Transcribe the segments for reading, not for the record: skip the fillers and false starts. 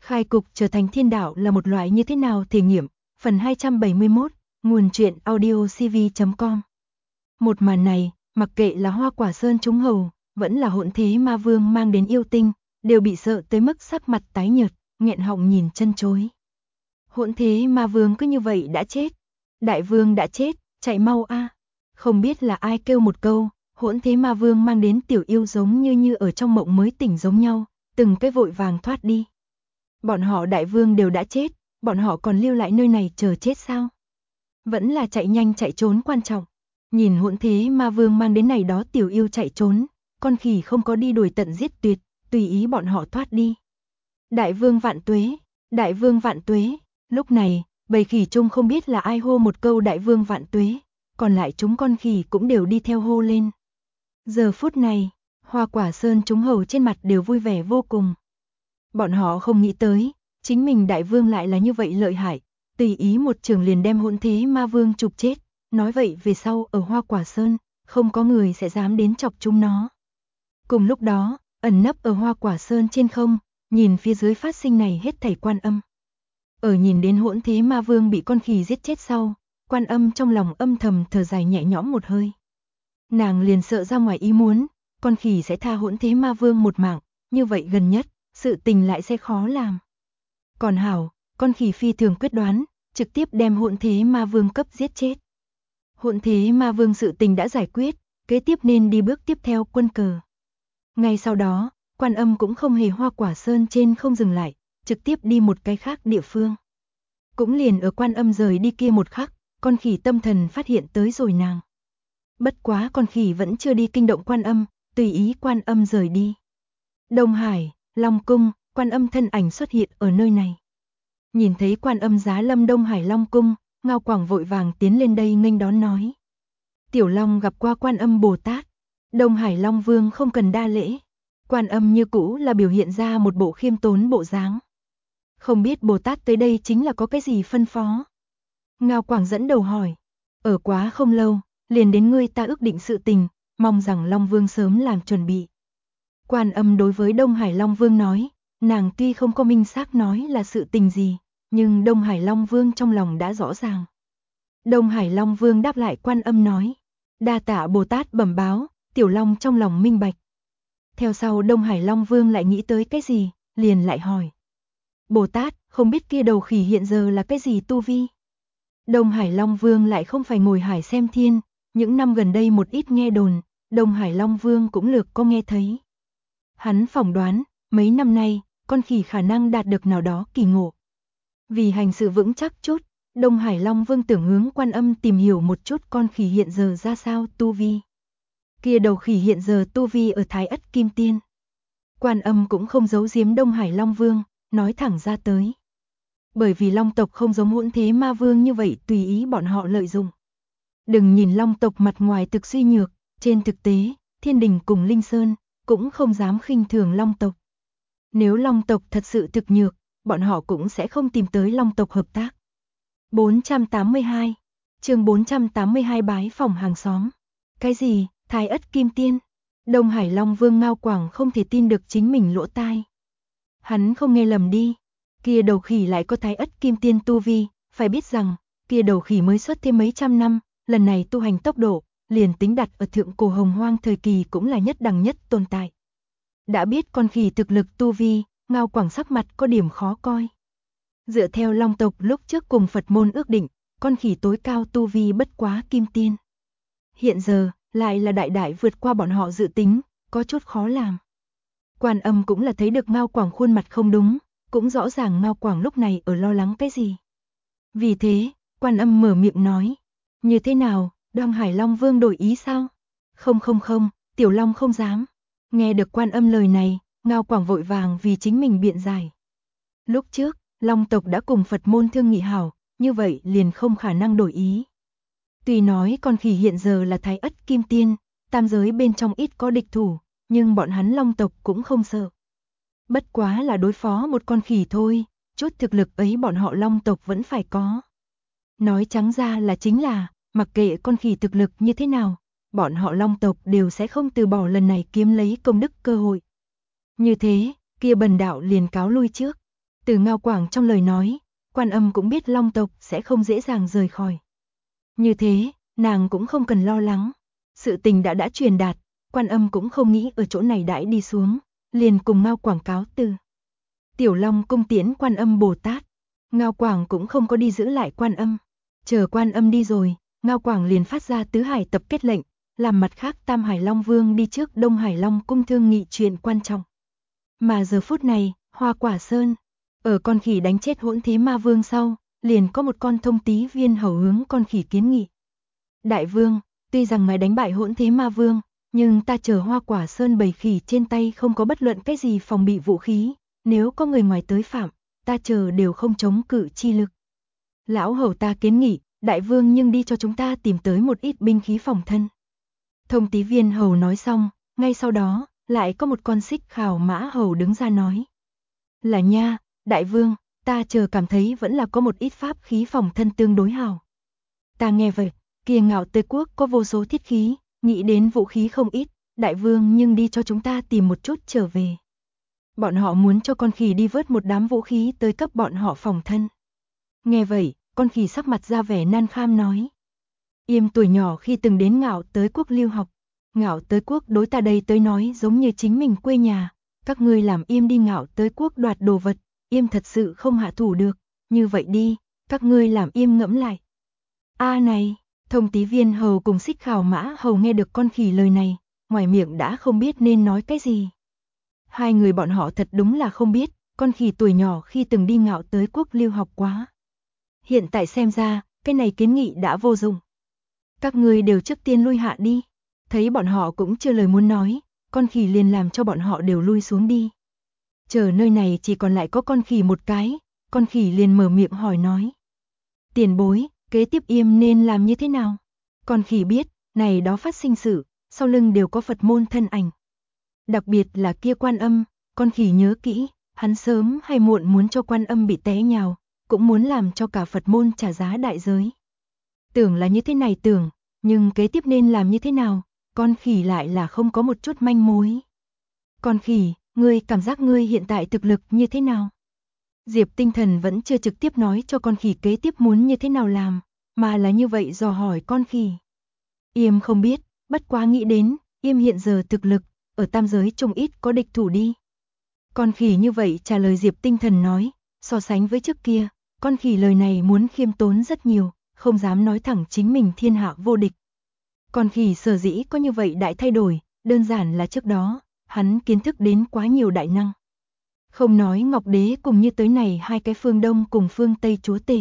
Khai cục trở thành thiên đạo là một loại như thế nào thể nghiệm, phần 271, nguồn truyện audiocv.com. Một màn này, mặc kệ là Hoa Quả Sơn trúng hầu, vẫn là Hỗn Thế Ma Vương mang đến yêu tinh, đều bị sợ tới mức sắc mặt tái nhợt, nghẹn họng nhìn chân chối. Hỗn Thế Ma Vương cứ như vậy đã chết. Đại vương đã chết, chạy mau a. Không biết là ai kêu một câu, Hỗn Thế Ma Vương mang đến tiểu yêu giống như ở trong mộng mới tỉnh giống nhau, từng cái vội vàng thoát đi. Bọn họ đại vương đều đã chết, bọn họ còn lưu lại nơi này chờ chết sao? Vẫn là chạy nhanh chạy trốn quan trọng. Nhìn Hỗn Thế Ma Vương mang đến này đó tiểu yêu chạy trốn, con khỉ không có đi đuổi tận giết tuyệt, tùy ý bọn họ thoát đi. Đại vương vạn tuế, đại vương vạn tuế. Lúc này, bầy khỉ chung không biết là ai hô một câu đại vương vạn tuế, còn lại chúng con khỉ cũng đều đi theo hô lên. Giờ phút này, Hoa Quả Sơn chúng hầu trên mặt đều vui vẻ vô cùng. Bọn họ không nghĩ tới, chính mình đại vương lại là như vậy lợi hại, tùy ý một trường liền đem Hỗn Thế Ma Vương chụp chết, nói vậy về sau ở Hoa Quả Sơn, không có người sẽ dám đến chọc chúng nó. Cùng lúc đó, ẩn nấp ở Hoa Quả Sơn trên không, nhìn phía dưới phát sinh này hết thảy Quan Âm. Ở nhìn đến Hỗn Thế Ma Vương bị con khỉ giết chết sau, Quan Âm trong lòng âm thầm thở dài nhẹ nhõm một hơi. Nàng liền sợ ra ngoài ý muốn, con khỉ sẽ tha Hỗn Thế Ma Vương một mạng, như vậy gần nhất, sự tình lại sẽ khó làm. Còn hảo, con khỉ phi thường quyết đoán, trực tiếp đem Hỗn Thế Ma Vương cấp giết chết. Hỗn Thế Ma Vương sự tình đã giải quyết, kế tiếp nên đi bước tiếp theo quân cờ. Ngay sau đó, Quan Âm cũng không hề Hoa Quả Sơn trên không dừng lại, trực tiếp đi một cái khác địa phương. Cũng liền ở Quan Âm rời đi kia một khắc, con khỉ tâm thần phát hiện tới rồi nàng. Bất quá con khỉ vẫn chưa đi kinh động Quan Âm, tùy ý Quan Âm rời đi. Đông Hải, Long Cung, Quan Âm thân ảnh xuất hiện ở nơi này. Nhìn thấy Quan Âm giá lâm Đông Hải Long Cung, Ngao Quảng vội vàng tiến lên đây nghênh đón nói. Tiểu Long gặp qua Quan Âm Bồ Tát. Đông Hải Long Vương không cần đa lễ. Quan Âm như cũ là biểu hiện ra một bộ khiêm tốn bộ dáng. Không biết Bồ Tát tới đây chính là có cái gì phân phó? Ngao Quảng dẫn đầu hỏi. Ở quá không lâu, liền đến ngươi ta ước định sự tình, mong rằng Long Vương sớm làm chuẩn bị. Quan Âm đối với Đông Hải Long Vương nói, nàng tuy không có minh xác nói là sự tình gì, nhưng Đông Hải Long Vương trong lòng đã rõ ràng. Đông Hải Long Vương đáp lại Quan Âm nói, đa tạ Bồ Tát bẩm báo, Tiểu Long trong lòng minh bạch. Theo sau Đông Hải Long Vương lại nghĩ tới cái gì, liền lại hỏi. Bồ Tát, không biết kia đầu khỉ hiện giờ là cái gì tu vi? Đông Hải Long Vương lại không phải ngồi hải xem thiên, những năm gần đây một ít nghe đồn, Đông Hải Long Vương cũng lược có nghe thấy. Hắn phỏng đoán, mấy năm nay, con khỉ khả năng đạt được nào đó kỳ ngộ. Vì hành sự vững chắc chút, Đông Hải Long Vương tưởng hướng Quan Âm tìm hiểu một chút con khỉ hiện giờ ra sao tu vi. Kia đầu khỉ hiện giờ tu vi ở Thái Ất Kim Tiên. Quan Âm cũng không giấu giếm Đông Hải Long Vương, nói thẳng ra tới. Bởi vì Long tộc không giống Hỗn Thế Ma Vương như vậy tùy ý bọn họ lợi dụng. Đừng nhìn Long tộc mặt ngoài thực suy nhược, trên thực tế, Thiên Đình cùng Linh Sơn cũng không dám khinh thường Long tộc. Nếu Long tộc thật sự thực nhược, bọn họ cũng sẽ không tìm tới Long tộc hợp tác. 482, chương 482 bái phòng hàng xóm. Cái gì, Thái Ất Kim Tiên? Đông Hải Long Vương Ngao Quảng không thể tin được chính mình lỗ tai. Hắn không nghe lầm đi, kia đầu khỉ lại có Thái Ất Kim Tiên tu vi, phải biết rằng, kia đầu khỉ mới xuất thêm mấy trăm năm, lần này tu hành tốc độ, liền tính đặt ở thượng cổ hồng hoang thời kỳ cũng là nhất đẳng nhất tồn tại. Đã biết con khỉ thực lực tu vi, Ngao Quảng sắc mặt có điểm khó coi. Dựa theo Long tộc lúc trước cùng Phật môn ước định, con khỉ tối cao tu vi bất quá Kim Tiên. Hiện giờ, lại là đại đại vượt qua bọn họ dự tính, có chút khó làm. Quan Âm cũng là thấy được Ngao Quảng khuôn mặt không đúng, cũng rõ ràng Ngao Quảng lúc này ở lo lắng cái gì. Vì thế, Quan Âm mở miệng nói, như thế nào, Đông Hải Long Vương đổi ý sao? Không, Tiểu Long không dám. Nghe được Quan Âm lời này, Ngao Quảng vội vàng vì chính mình biện giải. Lúc trước, Long tộc đã cùng Phật môn thương nghị hảo, như vậy liền không khả năng đổi ý. Tuy nói con khỉ hiện giờ là Thái Ất Kim Tiên, tam giới bên trong ít có địch thủ, nhưng bọn hắn Long tộc cũng không sợ. Bất quá là đối phó một con khỉ thôi, chút thực lực ấy bọn họ Long tộc vẫn phải có. Nói trắng ra là chính là, mặc kệ con khỉ thực lực như thế nào, bọn họ Long tộc đều sẽ không từ bỏ lần này kiếm lấy công đức cơ hội. Như thế, kia bần đạo liền cáo lui trước. Từ Ngao Quảng trong lời nói, Quan Âm cũng biết Long tộc sẽ không dễ dàng rời khỏi. Như thế, nàng cũng không cần lo lắng. Sự tình đã truyền đạt, Quan Âm cũng không nghĩ ở chỗ này đãi đi xuống, liền cùng Ngao Quảng cáo từ. Tiểu Long cung tiễn Quan Âm Bồ Tát. Ngao Quảng cũng không có đi giữ lại Quan Âm. Chờ Quan Âm đi rồi, Ngao Quảng liền phát ra tứ hải tập kết lệnh, làm mặt khác Tam Hải Long Vương đi trước Đông Hải Long cung thương nghị chuyện quan trọng. Mà giờ phút này, Hoa Quả Sơn, ở con khỉ đánh chết Hỗn Thế Ma Vương sau, liền có một con Thông Tý Viên Hầu hướng con khỉ kiến nghị. Đại vương, tuy rằng ngài đánh bại Hỗn Thế Ma Vương, nhưng ta chờ Hoa Quả Sơn bầy khỉ trên tay không có bất luận cái gì phòng bị vũ khí, nếu có người ngoài tới phạm, ta chờ đều không chống cự chi lực. Lão hầu ta kiến nghị, đại vương nhưng đi cho chúng ta tìm tới một ít binh khí phòng thân. Thông Tý Viên Hầu nói xong, ngay sau đó, lại có một con Xích Khảo Mã Hầu đứng ra nói. Là nha, đại vương, ta chờ cảm thấy vẫn là có một ít pháp khí phòng thân tương đối hảo. Ta nghe vậy, kia Ngạo Tới Quốc có vô số thiết khí, nghĩ đến vũ khí không ít, đại vương nhưng đi cho chúng ta tìm một chút trở về. Bọn họ muốn cho con khỉ đi vớt một đám vũ khí tới cấp bọn họ phòng thân. Nghe vậy, con khỉ sắc mặt ra vẻ nan kham nói. Yêm tuổi nhỏ khi từng đến Ngạo Tới Quốc lưu học. Ngạo Tới Quốc đối ta đây tới nói giống như chính mình quê nhà. Các ngươi làm Yêm đi Ngạo Tới Quốc đoạt đồ vật, Yêm thật sự không hạ thủ được. Như vậy đi, các ngươi làm Yêm ngẫm lại. Này, Thông Tý Viên Hầu cùng Xích Khảo Mã Hầu nghe được con khỉ lời này, ngoài miệng đã không biết nên nói cái gì. Hai người bọn họ thật đúng là không biết, con khỉ tuổi nhỏ khi từng đi Ngạo Tới Quốc lưu học quá. Hiện tại xem ra, cái này kiến nghị đã vô dụng. Các ngươi đều trước tiên lui hạ đi. Thấy bọn họ cũng chưa lời muốn nói, con khỉ liền làm cho bọn họ đều lui xuống đi. Chờ nơi này chỉ còn lại có con khỉ một cái, con khỉ liền mở miệng hỏi nói. Tiền bối, kế tiếp Yêm nên làm như thế nào? Con khỉ biết, này đó phát sinh sự, sau lưng đều có Phật môn thân ảnh. Đặc biệt là kia Quan Âm, con khỉ nhớ kỹ, hắn sớm hay muộn muốn cho Quan Âm bị té nhào, cũng muốn làm cho cả Phật môn trả giá đại giới. Tưởng là như thế này tưởng, nhưng kế tiếp nên làm như thế nào, con khỉ lại là không có một chút manh mối. Con khỉ, ngươi cảm giác ngươi hiện tại thực lực như thế nào? Diệp Tinh Thần vẫn chưa trực tiếp nói cho con khỉ kế tiếp muốn như thế nào làm, mà là như vậy dò hỏi con khỉ. Yêm không biết, bất quá nghĩ đến, Yêm hiện giờ thực lực, ở tam giới trông ít có địch thủ đi. Con khỉ như vậy trả lời Diệp Tinh Thần nói, so sánh với trước kia, con khỉ lời này muốn khiêm tốn rất nhiều, không dám nói thẳng chính mình thiên hạ vô địch. Con khỉ sở dĩ có như vậy đại thay đổi, đơn giản là trước đó, hắn kiến thức đến quá nhiều đại năng. Không nói Ngọc Đế cùng như tới này hai cái phương Đông cùng phương Tây chúa tể.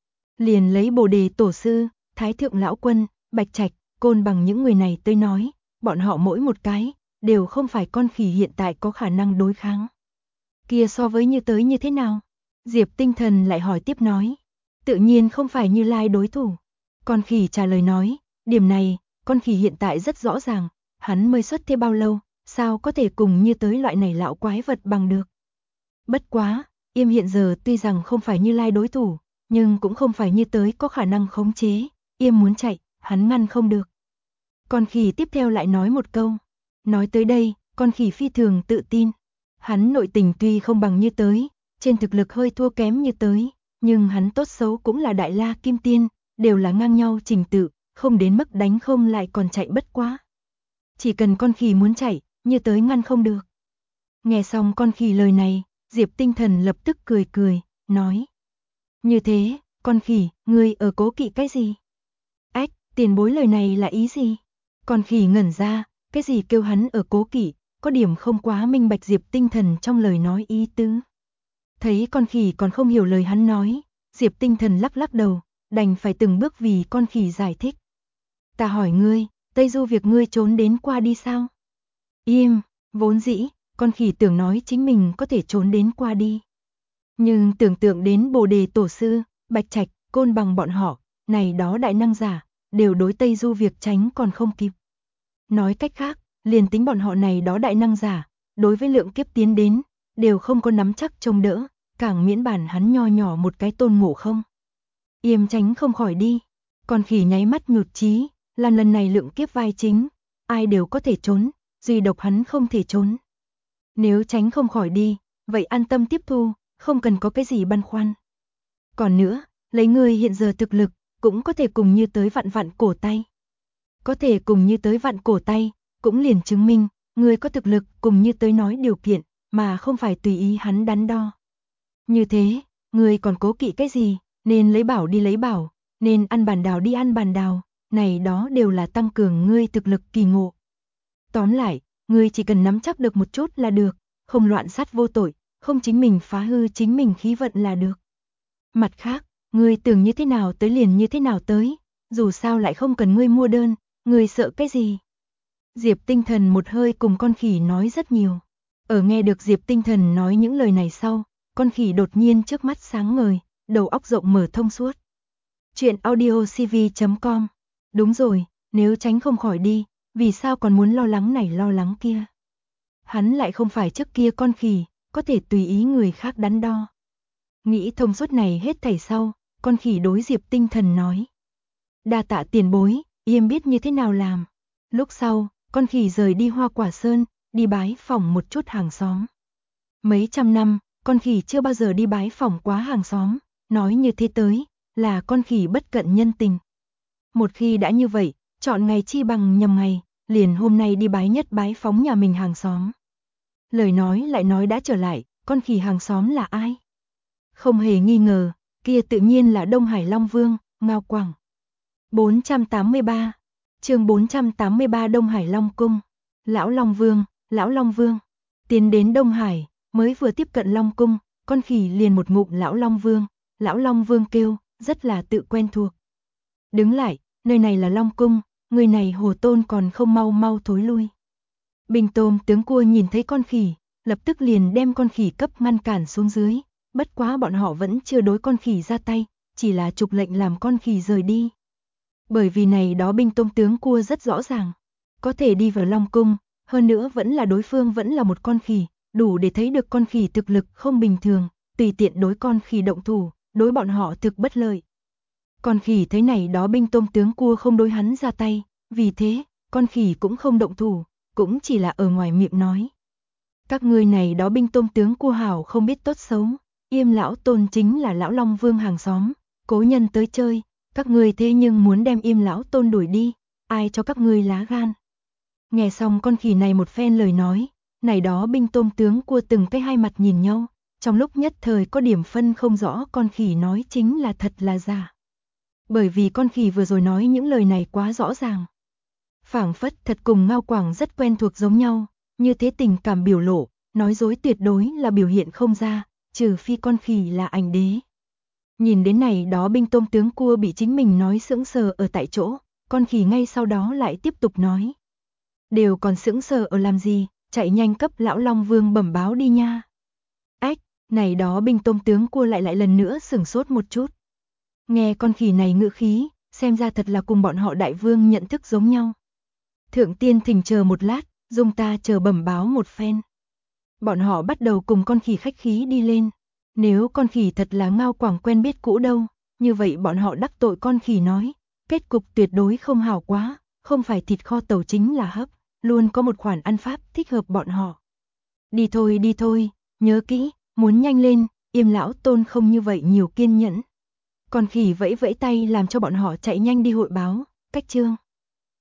Liền lấy Bồ Đề Tổ Sư, Thái Thượng Lão Quân, Bạch Trạch, Côn Bằng những người này tới nói, bọn họ mỗi một cái, đều không phải con khỉ hiện tại có khả năng đối kháng. Kia so với như tới như thế nào? Diệp Tinh Thần lại hỏi tiếp nói. Tự nhiên không phải Như Lai đối thủ. Con khỉ trả lời nói, điểm này, con khỉ hiện tại rất rõ ràng, hắn mới xuất thế bao lâu, sao có thể cùng như tới loại này lão quái vật bằng được. Bất quá, Yêm hiện giờ tuy rằng không phải Như Lai đối thủ, nhưng cũng không phải như tới có khả năng khống chế, Yêm muốn chạy, hắn ngăn không được. Con khỉ tiếp theo lại nói một câu. Nói tới đây, con khỉ phi thường tự tin. Hắn nội tình tuy không bằng như tới, trên thực lực hơi thua kém như tới, nhưng hắn tốt xấu cũng là Đại La Kim Tiên, đều là ngang nhau trình tự, không đến mức đánh không lại còn chạy bất quá. Chỉ cần con khỉ muốn chạy, như tới ngăn không được. Nghe xong con khỉ lời này, Diệp Tinh Thần lập tức cười cười, nói. Như thế, con khỉ, ngươi ở cố kỵ cái gì? Ách, tiền bối lời này là ý gì? Con khỉ ngẩn ra, cái gì kêu hắn ở cố kỵ, có điểm không quá minh bạch Diệp Tinh Thần trong lời nói ý tứ. Thấy con khỉ còn không hiểu lời hắn nói, Diệp Tinh Thần lắc lắc đầu, đành phải từng bước vì con khỉ giải thích. Ta hỏi ngươi, Tây Du việc ngươi trốn đến qua đi sao? Im, vốn dĩ, con khỉ tưởng nói chính mình có thể trốn đến qua đi. Nhưng tưởng tượng đến Bồ Đề Tổ Sư, Bạch Trạch, Côn Bằng bọn họ, này đó đại năng giả, đều đối Tây Du việc tránh còn không kịp. Nói cách khác, liền tính bọn họ này đó đại năng giả, đối với lượng kiếp tiến đến, đều không có nắm chắc trông đỡ, càng miễn bản hắn nho nhỏ một cái Tôn Ngộ Không. Yêm tránh không khỏi đi, con khỉ nháy mắt nhụt chí, làm lần này lượng kiếp vai chính, ai đều có thể trốn, duy độc hắn không thể trốn. Nếu tránh không khỏi đi, vậy an tâm tiếp thu, không cần có cái gì băn khoăn. Còn nữa, lấy ngươi hiện giờ thực lực, cũng có thể cùng Như tới vặn vặn cổ tay. Có thể cùng Như tới vặn cổ tay, cũng liền chứng minh, ngươi có thực lực cùng Như tới nói điều kiện, mà không phải tùy ý hắn đắn đo. Như thế, ngươi còn cố kỵ cái gì, nên lấy bảo đi lấy bảo, nên ăn bàn đào đi ăn bàn đào, này đó đều là tăng cường ngươi thực lực kỳ ngộ. Tóm lại, ngươi chỉ cần nắm chắc được một chút là được, không loạn sát vô tội, không chính mình phá hư chính mình khí vận là được. Mặt khác, ngươi tưởng như thế nào tới liền như thế nào tới, dù sao lại không cần ngươi mua đơn, ngươi sợ cái gì. Diệp Tinh Thần một hơi cùng con khỉ nói rất nhiều. Ở nghe được Diệp Tinh Thần nói những lời này sau, con khỉ đột nhiên trước mắt sáng ngời, đầu óc rộng mở thông suốt. Chuyện audiocv.com. Đúng rồi, nếu tránh không khỏi đi, vì sao còn muốn lo lắng này lo lắng kia. Hắn lại không phải trước kia con khỉ, có thể tùy ý người khác đắn đo. Nghĩ thông suốt này hết thảy sau, con khỉ đối Diệp Tinh Thần nói. Đa tạ tiền bối, yêm biết như thế nào làm. Lúc sau, con khỉ rời đi Hoa Quả Sơn, đi bái phỏng một chút hàng xóm. Mấy trăm năm, con khỉ chưa bao giờ đi bái phỏng quá hàng xóm, nói như thế tới, là con khỉ bất cận nhân tình. Một khi đã như vậy, chọn ngày chi bằng nhầm ngày, liền hôm nay đi bái phóng nhà mình hàng xóm. Lời nói lại nói đã trở lại, con khỉ hàng xóm là ai? Không hề nghi ngờ, kia tự nhiên là Đông Hải Long Vương, Ngao Quảng. 483, chương 483 Đông Hải Long Cung. Lão Long Vương, tiến đến Đông Hải, mới vừa tiếp cận Long Cung, con khỉ liền một ngụm Lão Long Vương kêu, rất là tự quen thuộc. Đứng lại, nơi này là Long Cung, người này hồ tôn còn không mau mau thối lui. Bình Tôm tướng cua nhìn thấy con khỉ, lập tức liền đem con khỉ cấp ngăn cản xuống dưới, bất quá bọn họ vẫn chưa đối con khỉ ra tay, chỉ là trục lệnh làm con khỉ rời đi. Bởi vì này đó Bình Tôm tướng cua rất rõ ràng, có thể đi vào Long Cung, hơn nữa vẫn là đối phương vẫn là một con khỉ, đủ để thấy được con khỉ thực lực không bình thường, tùy tiện đối con khỉ động thủ, đối bọn họ thực bất lợi. Con khỉ thấy này đó Bình Tôm tướng cua không đối hắn ra tay, vì thế, con khỉ cũng không động thủ, cũng chỉ là ở ngoài miệng nói. Các ngươi này đó Bình Tôm tướng cua hảo không biết tốt xấu, Yêm lão tôn chính là Lão Long Vương hàng xóm, cố nhân tới chơi, các ngươi thế nhưng muốn đem Yêm lão tôn đuổi đi, ai cho các ngươi lá gan. Nghe xong con khỉ này một phen lời nói, này đó Bình Tôm tướng cua từng cái hai mặt nhìn nhau, trong lúc nhất thời có điểm phân không rõ con khỉ nói chính là thật là giả. Bởi vì con khỉ vừa rồi nói những lời này quá rõ ràng. Phảng phất thật cùng Ngao Quảng rất quen thuộc giống nhau, như thế tình cảm biểu lộ, nói dối tuyệt đối là biểu hiện không ra, trừ phi con khỉ là ảnh đế. Nhìn đến này đó Bình Tôm tướng cua bị chính mình nói sững sờ ở tại chỗ, con khỉ ngay sau đó lại tiếp tục nói. Đều còn sững sờ ở làm gì, chạy nhanh cấp Lão Long Vương bẩm báo đi nha. Ách, này đó Bình Tôm tướng cua lại lần nữa sửng sốt một chút. Nghe con khỉ này ngữ khí, xem ra thật là cùng bọn họ đại vương nhận thức giống nhau. Thượng tiên thỉnh chờ một lát, dung ta chờ bẩm báo một phen. Bọn họ bắt đầu cùng con khỉ khách khí đi lên. Nếu con khỉ thật là Ngao Quảng quen biết cũ đâu, như vậy bọn họ đắc tội con khỉ nói, kết cục tuyệt đối không hảo quá, không phải thịt kho tàu chính là hấp, luôn có một khoản ăn pháp thích hợp bọn họ. Đi thôi, nhớ kỹ, muốn nhanh lên, Yêm lão tôn không như vậy nhiều kiên nhẫn. Con khỉ vẫy vẫy tay làm cho bọn họ chạy nhanh đi hội báo, cách chương.